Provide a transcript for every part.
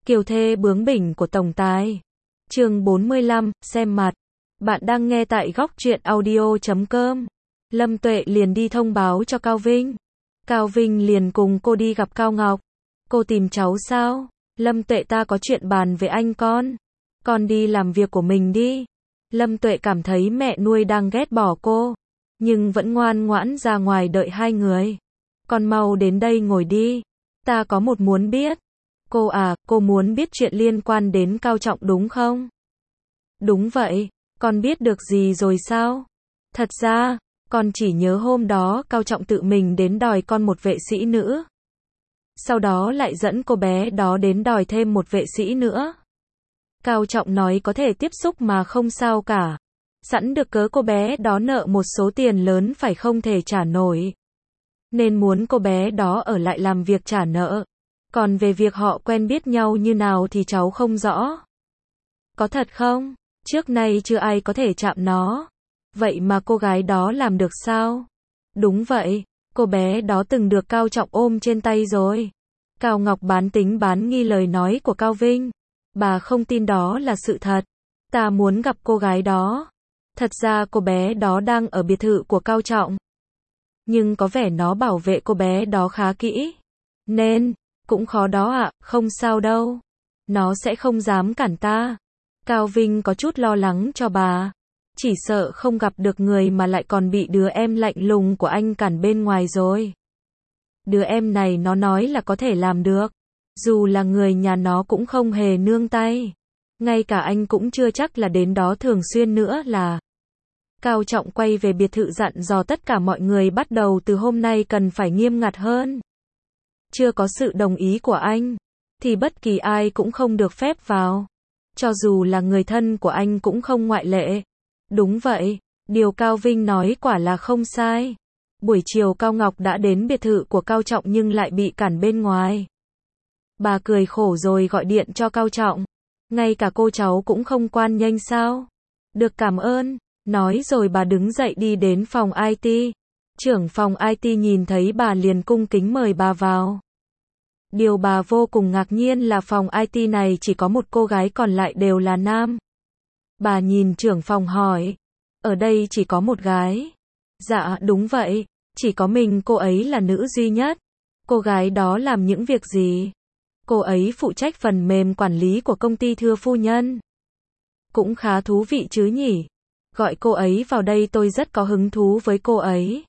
Kiều thê bướng bỉnh của tổng tài. Chương 45, xem mặt. Bạn đang nghe tại góc truyện audio.com. Lâm Tuệ liền đi thông báo cho Cao Vinh. Cao Vinh liền cùng cô đi gặp Cao Ngọc. Cô tìm cháu sao? Lâm Tuệ, ta có chuyện bàn với anh con. Con đi làm việc của mình đi. Lâm Tuệ cảm thấy mẹ nuôi đang ghét bỏ cô, nhưng vẫn ngoan ngoãn ra ngoài đợi hai người. Con mau đến đây ngồi đi. Ta có một muốn biết. Cô à, cô muốn biết chuyện liên quan đến Cao Trọng đúng không? Đúng vậy. Con biết được gì rồi sao? Thật ra, con chỉ nhớ hôm đó Cao Trọng tự mình đến đòi con một vệ sĩ nữ. Sau đó lại dẫn cô bé đó đến đòi thêm một vệ sĩ nữa. Cao Trọng nói có thể tiếp xúc mà không sao cả. Sẵn được cớ cô bé đó nợ một số tiền lớn phải không thể trả nổi, nên muốn cô bé đó ở lại làm việc trả nợ. Còn về việc họ quen biết nhau như nào thì cháu không rõ. Có thật không? Trước nay chưa ai có thể chạm nó. Vậy mà cô gái đó làm được sao? Đúng vậy, cô bé đó từng được Cao Trọng ôm trên tay rồi. Cao Ngọc bán tính bán nghi lời nói của Cao Vinh. Bà không tin đó là sự thật. Ta muốn gặp cô gái đó. Thật ra cô bé đó đang ở biệt thự của Cao Trọng, nhưng có vẻ nó bảo vệ cô bé đó khá kỹ, nên cũng khó đó ạ. Không sao đâu. Nó sẽ không dám cản ta. Cao Vinh có chút lo lắng cho bà. Chỉ sợ không gặp được người mà lại còn bị đứa em lạnh lùng của anh cản bên ngoài rồi. Đứa em này nó nói là có thể làm được. Dù là người nhà nó cũng không hề nương tay. Ngay cả anh cũng chưa chắc là đến đó thường xuyên nữa là. Cao Trọng quay về biệt thự dặn dò tất cả mọi người bắt đầu từ hôm nay cần phải nghiêm ngặt hơn. Chưa có sự đồng ý của anh, thì bất kỳ ai cũng không được phép vào. Cho dù là người thân của anh cũng không ngoại lệ. Đúng vậy, điều Cao Vinh nói quả là không sai. Buổi chiều Cao Ngọc đã đến biệt thự của Cao Trọng nhưng lại bị cản bên ngoài. Bà cười khổ rồi gọi điện cho Cao Trọng. Ngay cả cô cháu cũng không quan nghênh sao? Được, cảm ơn. Nói rồi bà đứng dậy đi đến phòng IT. Trưởng phòng IT nhìn thấy bà liền cung kính mời bà vào. Điều bà vô cùng ngạc nhiên là phòng IT này chỉ có một cô gái, còn lại đều là nam. Bà nhìn trưởng phòng hỏi, ở đây chỉ có một gái? Dạ, đúng vậy, chỉ có mình cô ấy là nữ duy nhất. Cô gái đó làm những việc gì? Cô ấy phụ trách phần mềm quản lý của công ty thưa phu nhân. Cũng khá thú vị chứ nhỉ? Gọi cô ấy vào đây, tôi rất có hứng thú với cô ấy.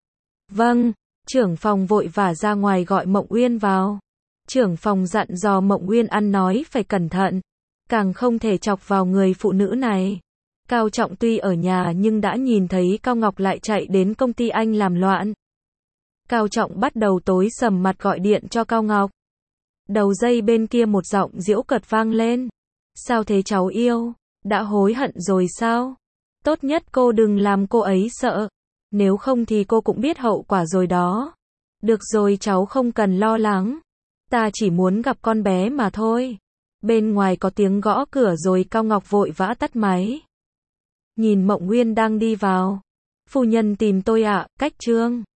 Vâng, trưởng phòng vội vã ra ngoài gọi Mộng Uyên vào. Trưởng phòng dặn dò Mộng Uyên ăn nói phải cẩn thận, càng không thể chọc vào người phụ nữ này. Cao Trọng tuy ở nhà nhưng đã nhìn thấy Cao Ngọc lại chạy đến công ty anh làm loạn. Cao Trọng bắt đầu tối sầm mặt gọi điện cho Cao Ngọc. Đầu dây bên kia một giọng giễu cợt vang lên. Sao thế cháu yêu? Đã hối hận rồi sao? Tốt nhất cô đừng làm cô ấy sợ. Nếu không thì cô cũng biết hậu quả rồi đó. Được rồi, cháu không cần lo lắng. Ta chỉ muốn gặp con bé mà thôi. Bên ngoài có tiếng gõ cửa rồi Cao Ngọc vội vã tắt máy. Nhìn Mộng Nguyên đang đi vào. Phu nhân tìm tôi ạ, Cách Trương.